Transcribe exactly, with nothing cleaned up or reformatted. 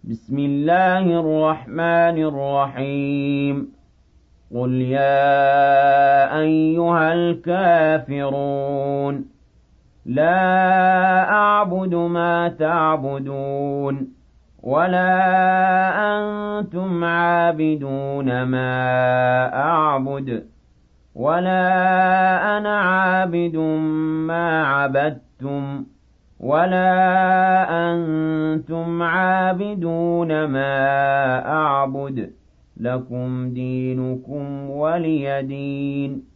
بسم الله الرحمن الرحيم قل يا أيها الكافرون لا أعبد ما تعبدون ولا أنتم عابدون ما أعبد ولا أنا عابد ما عبدتم ولا أنتم عابدون ما أعبد لكم دينكم ولي دين